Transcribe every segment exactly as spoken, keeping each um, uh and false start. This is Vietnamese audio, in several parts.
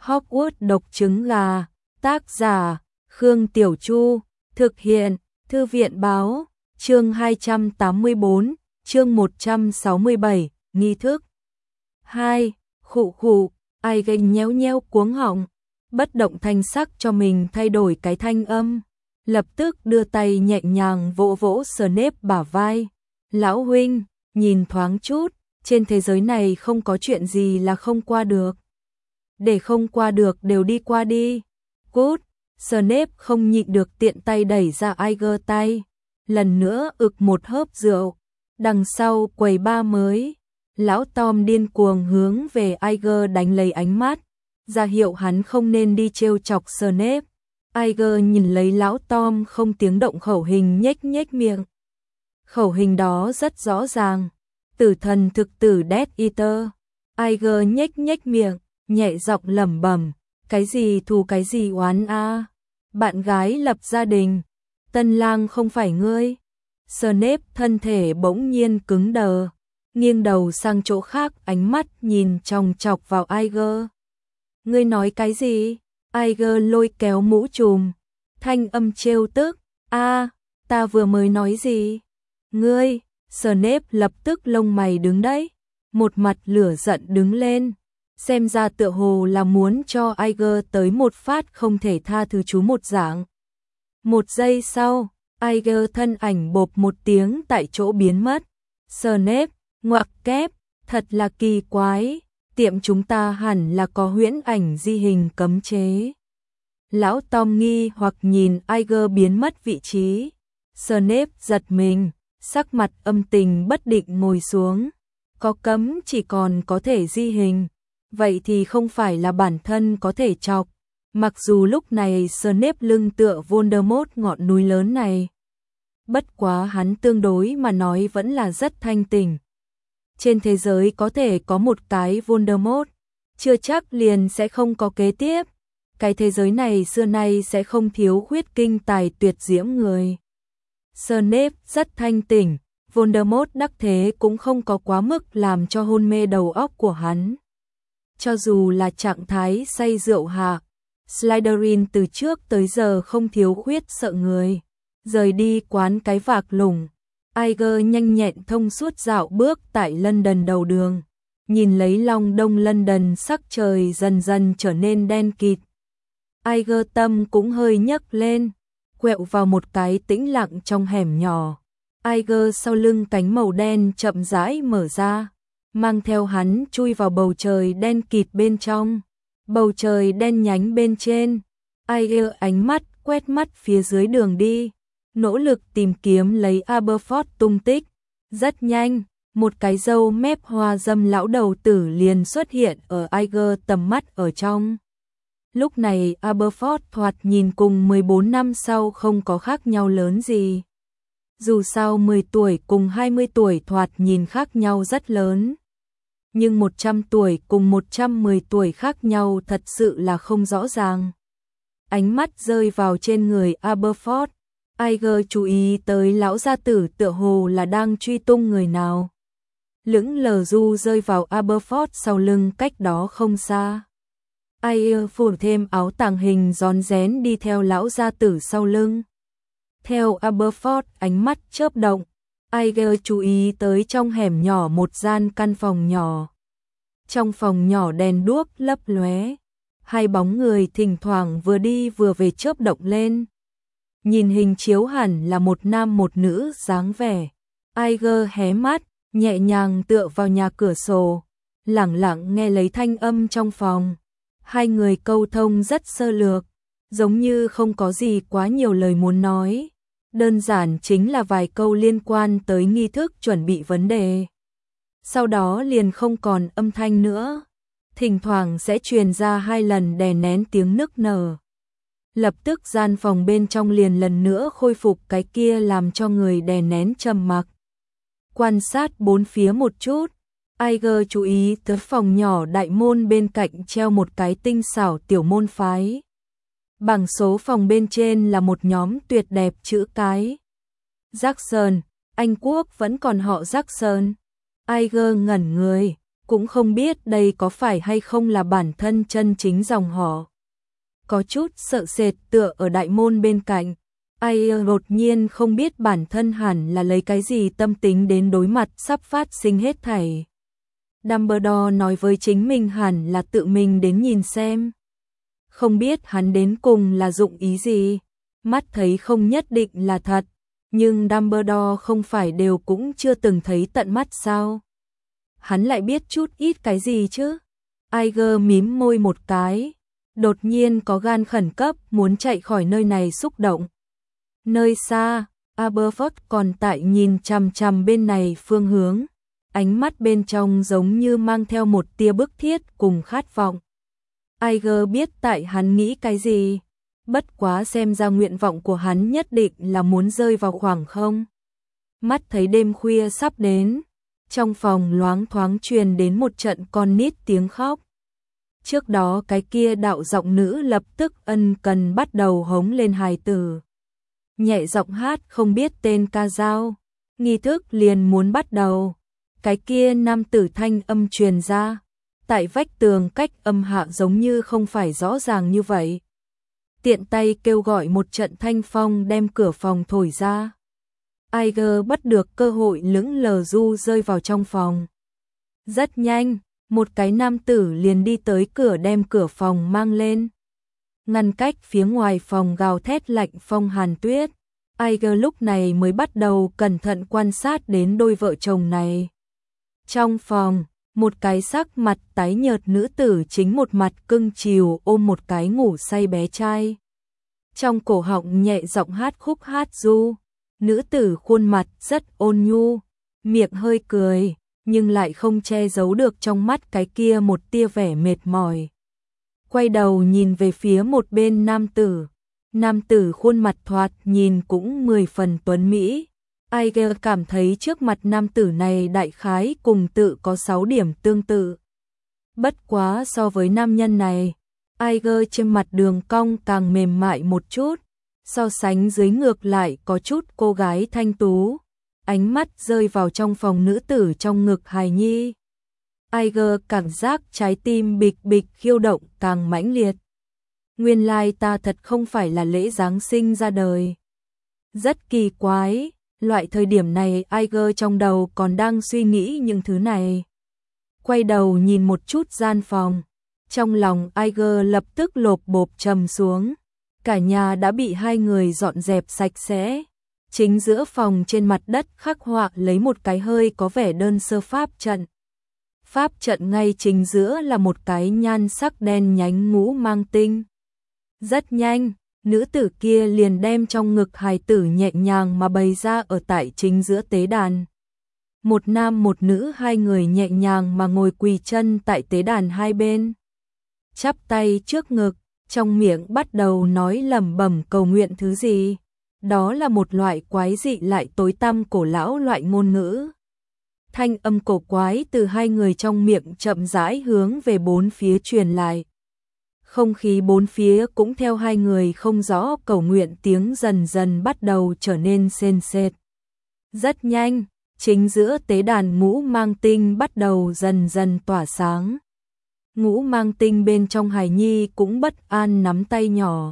Hogwarts độc trứng gà, tác giả, Khương Tiểu Chu, thực hiện, Thư viện báo, chương hai trăm tám mươi bốn, chương một trăm sáu mươi bảy, nghi thức. hai. Khụ khụ, ai gây nhéo nhéo cuống họng, bất động thanh sắc cho mình thay đổi cái thanh âm, lập tức đưa tay nhẹ nhàng vỗ vỗ Snape bả vai. Lão huynh, nhìn thoáng chút, trên thế giới này không có chuyện gì là không qua được. Để không qua được đều đi qua đi. Cút, Snape không nhịn được tiện tay đẩy ra Iger tay, lần nữa ực một hớp rượu. Đằng sau quầy ba mới, lão Tom điên cuồng hướng về Iger đánh lấy ánh mắt, ra hiệu hắn không nên đi trêu chọc Snape. Iger nhìn lấy lão Tom không tiếng động khẩu hình nhếch nhếch miệng. Khẩu hình đó rất rõ ràng, tử thần thực tử Death Eater. Iger nhếch nhếch miệng, nhẹ giọng lẩm bẩm, cái gì thù cái gì oán a, bạn gái lập gia đình, tân lang không phải ngươi. Snape thân thể bỗng nhiên cứng đờ, nghiêng đầu sang chỗ khác, ánh mắt nhìn chòng chọc vào Iger. Ngươi nói cái gì? Iger lôi kéo mũ trùm, thanh âm trêu tức, a, ta vừa mới nói gì? Ngươi, Snape lập tức lông mày đứng đấy, một mặt lửa giận đứng lên, xem ra tựa hồ là muốn cho Iger tới một phát không thể tha thứ chú một dạng. Một giây sau, Iger thân ảnh bộp một tiếng tại chỗ biến mất. Snape, ngoặc kép, thật là kỳ quái, tiệm chúng ta hẳn là có huyễn ảnh di hình cấm chế. Lão Tom nghi hoặc nhìn Iger biến mất vị trí. Snape giật mình, sắc mặt âm tình bất định ngồi xuống. Có cấm chỉ còn có thể di hình, vậy thì không phải là bản thân có thể chọc. Mặc dù lúc này Snape lưng tựa Voldemort ngọn núi lớn này, bất quá hắn tương đối mà nói vẫn là rất thanh tỉnh. Trên thế giới có thể có một cái Voldemort, chưa chắc liền sẽ không có kế tiếp. Cái thế giới này xưa nay sẽ không thiếu khuyết kinh tài tuyệt diễm người. Snape rất thanh tỉnh, Voldemort đắc thế cũng không có quá mức làm cho hôn mê đầu óc của hắn. Cho dù là trạng thái say rượu hạ, Slytherin từ trước tới giờ không thiếu khuyết sợ người. Rời đi quán cái vạc lủng, Iger nhanh nhẹn thông suốt dạo bước tại London đầu đường, nhìn lấy long đông London sắc trời dần dần trở nên đen kịt. Iger tâm cũng hơi nhấc lên, quẹo vào một cái tĩnh lặng trong hẻm nhỏ. Iger sau lưng cánh màu đen chậm rãi mở ra, mang theo hắn chui vào bầu trời đen kịt bên trong. Bầu trời đen nhánh bên trên, Iger ánh mắt quét mắt phía dưới đường đi, nỗ lực tìm kiếm lấy Aberforth tung tích. Rất nhanh, một cái râu mép hoa dâm lão đầu tử liền xuất hiện ở Iger tầm mắt ở trong. Lúc này Aberforth thoạt nhìn cùng mười bốn năm sau không có khác nhau lớn gì. Dù sao mười tuổi cùng hai mươi tuổi thoạt nhìn khác nhau rất lớn, nhưng một trăm tuổi cùng một trăm mười tuổi khác nhau thật sự là không rõ ràng. Ánh mắt rơi vào trên người Aberforth, Iger chú ý tới lão gia tử tựa hồ là đang truy tung người nào. Lững lờ du rơi vào Aberforth sau lưng cách đó không xa. Iger phủ thêm áo tàng hình rón rén đi theo lão gia tử sau lưng. Theo Aberforth ánh mắt chớp động, Iger chú ý tới trong hẻm nhỏ một gian căn phòng nhỏ. Trong phòng nhỏ đèn đuốc lấp lóe, hai bóng người thỉnh thoảng vừa đi vừa về chớp động lên. Nhìn hình chiếu hẳn là một nam một nữ dáng vẻ. Iger hé mắt, nhẹ nhàng tựa vào nhà cửa sổ, lẳng lặng nghe lấy thanh âm trong phòng. Hai người câu thông rất sơ lược, giống như không có gì quá nhiều lời muốn nói. Đơn giản chính là vài câu liên quan tới nghi thức chuẩn bị vấn đề. Sau đó liền không còn âm thanh nữa, thỉnh thoảng sẽ truyền ra hai lần đè nén tiếng nức nở. Lập tức gian phòng bên trong liền lần nữa khôi phục cái kia làm cho người đè nén trầm mặc. Quan sát bốn phía một chút, Iger chú ý tới phòng nhỏ đại môn bên cạnh treo một cái tinh xảo tiểu môn phái. Bảng số phòng bên trên là một nhóm tuyệt đẹp chữ cái. Jackson, Anh quốc vẫn còn họ Jackson. Iger ngẩn người, cũng không biết đây có phải hay không là bản thân chân chính dòng họ. Có chút sợ sệt tựa ở đại môn bên cạnh, ai đột nhiên không biết bản thân hẳn là lấy cái gì tâm tính đến đối mặt sắp phát sinh hết thảy. Dumbledore nói với chính mình hẳn là tự mình đến nhìn xem. Không biết hắn đến cùng là dụng ý gì, mắt thấy không nhất định là thật, nhưng Dumbledore không phải đều cũng chưa từng thấy tận mắt sao? Hắn lại biết chút ít cái gì chứ? Iger mím môi một cái, đột nhiên có gan khẩn cấp muốn chạy khỏi nơi này xúc động. Nơi xa, Aberforth còn tại nhìn chằm chằm bên này phương hướng, ánh mắt bên trong giống như mang theo một tia bức thiết cùng khát vọng. Iger biết tại hắn nghĩ cái gì, bất quá xem ra nguyện vọng của hắn nhất định là muốn rơi vào khoảng không. Mắt thấy đêm khuya sắp đến, trong phòng loáng thoáng truyền đến một trận con nít tiếng khóc. Trước đó cái kia đạo giọng nữ lập tức ân cần bắt đầu hống lên hài tử. Nhẹ giọng hát không biết tên ca dao, nghi thức liền muốn bắt đầu. Cái kia nam tử thanh âm truyền ra, tại vách tường cách âm hạ giống như không phải rõ ràng như vậy. Tiện tay kêu gọi một trận thanh phong đem cửa phòng thổi ra. Iger bắt được cơ hội lững lờ du rơi vào trong phòng. Rất nhanh, một cái nam tử liền đi tới cửa đem cửa phòng mang lên. Ngăn cách phía ngoài phòng gào thét lạnh phong hàn tuyết. Iger lúc này mới bắt đầu cẩn thận quan sát đến đôi vợ chồng này. Trong phòng, một cái sắc mặt tái nhợt nữ tử chính một mặt cưng chiều ôm một cái ngủ say bé trai. Trong cổ họng nhẹ giọng hát khúc hát ru, nữ tử khuôn mặt rất ôn nhu, miệng hơi cười, nhưng lại không che giấu được trong mắt cái kia một tia vẻ mệt mỏi. Quay đầu nhìn về phía một bên nam tử, nam tử khuôn mặt thoạt nhìn cũng mười phần tuấn mỹ. Iger cảm thấy trước mặt nam tử này đại khái cùng tự có sáu điểm tương tự. Bất quá so với nam nhân này, Iger trên mặt đường cong càng mềm mại một chút, so sánh dưới ngược lại có chút cô gái thanh tú. Ánh mắt rơi vào trong phòng nữ tử trong ngực hài nhi. Iger cảm giác trái tim bịch bịch khiêu động càng mãnh liệt. Nguyên lai ta thật không phải là lễ Giáng sinh ra đời. Rất kỳ quái, loại thời điểm này Iger trong đầu còn đang suy nghĩ những thứ này. Quay đầu nhìn một chút gian phòng, trong lòng Iger lập tức lộp bộp trầm xuống. Cả nhà đã bị hai người dọn dẹp sạch sẽ. Chính giữa phòng trên mặt đất khắc họa lấy một cái hơi có vẻ đơn sơ pháp trận. Pháp trận ngay chính giữa là một cái nhan sắc đen nhánh ngũ mang tinh. Rất nhanh, nữ tử kia liền đem trong ngực hài tử nhẹ nhàng mà bày ra ở tại chính giữa tế đàn. Một nam một nữ hai người nhẹ nhàng mà ngồi quỳ chân tại tế đàn hai bên. Chắp tay trước ngực, trong miệng bắt đầu nói lẩm bẩm cầu nguyện thứ gì. Đó là một loại quái dị lại tối tăm cổ lão loại ngôn ngữ. Thanh âm cổ quái từ hai người trong miệng chậm rãi hướng về bốn phía truyền lại. Không khí bốn phía cũng theo hai người không rõ cầu nguyện tiếng dần dần bắt đầu trở nên sền sệt. Rất nhanh, chính giữa tế đàn ngũ mang tinh bắt đầu dần dần tỏa sáng. Ngũ mang tinh bên trong hài nhi cũng bất an nắm tay nhỏ.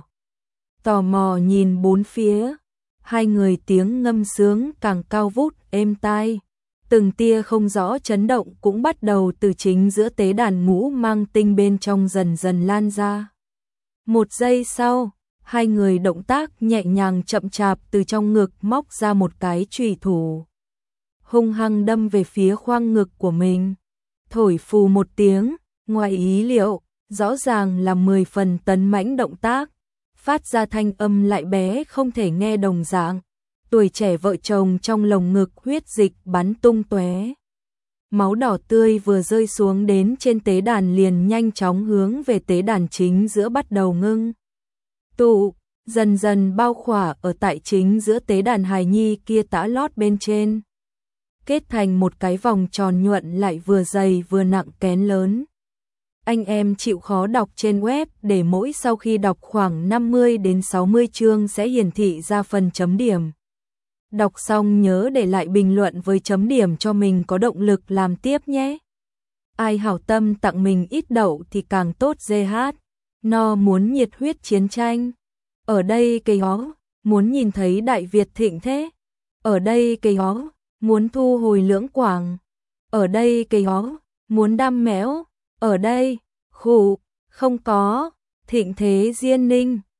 Tò mò nhìn bốn phía, hai người tiếng ngâm sướng càng cao vút êm tai. Từng tia không rõ chấn động cũng bắt đầu từ chính giữa tế đàn ngũ mang tinh bên trong dần dần lan ra. Một giây sau, hai người động tác nhẹ nhàng chậm chạp từ trong ngực móc ra một cái chùy thủ. Hung hăng đâm về phía khoang ngực của mình. Thổi phù một tiếng, ngoài ý liệu, rõ ràng là mười phần tấn mãnh động tác. Phát ra thanh âm lại bé không thể nghe đồng dạng. Tuổi trẻ vợ chồng trong lồng ngực huyết dịch bắn tung tóe. Máu đỏ tươi vừa rơi xuống đến trên tế đàn liền nhanh chóng hướng về tế đàn chính giữa bắt đầu ngưng tụ, dần dần bao khỏa ở tại chính giữa tế đàn hài nhi kia tã lót bên trên. Kết thành một cái vòng tròn nhuận lại vừa dày vừa nặng kén lớn. Anh em chịu khó đọc trên web để mỗi sau khi đọc khoảng năm mươi đến sáu mươi chương sẽ hiển thị ra phần chấm điểm. Đọc xong nhớ để lại bình luận với chấm điểm cho mình có động lực làm tiếp nhé. ai hảo tâm tặng mình ít đậu thì càng tốt dê hát. No muốn nhiệt huyết chiến tranh. Ở đây cây hó, muốn nhìn thấy Đại Việt thịnh thế. Ở đây cây hó, muốn thu hồi lưỡng quảng. Ở đây cây hó, muốn đam mẽo. Ở đây, khụ, không có, thịnh thế diên ninh.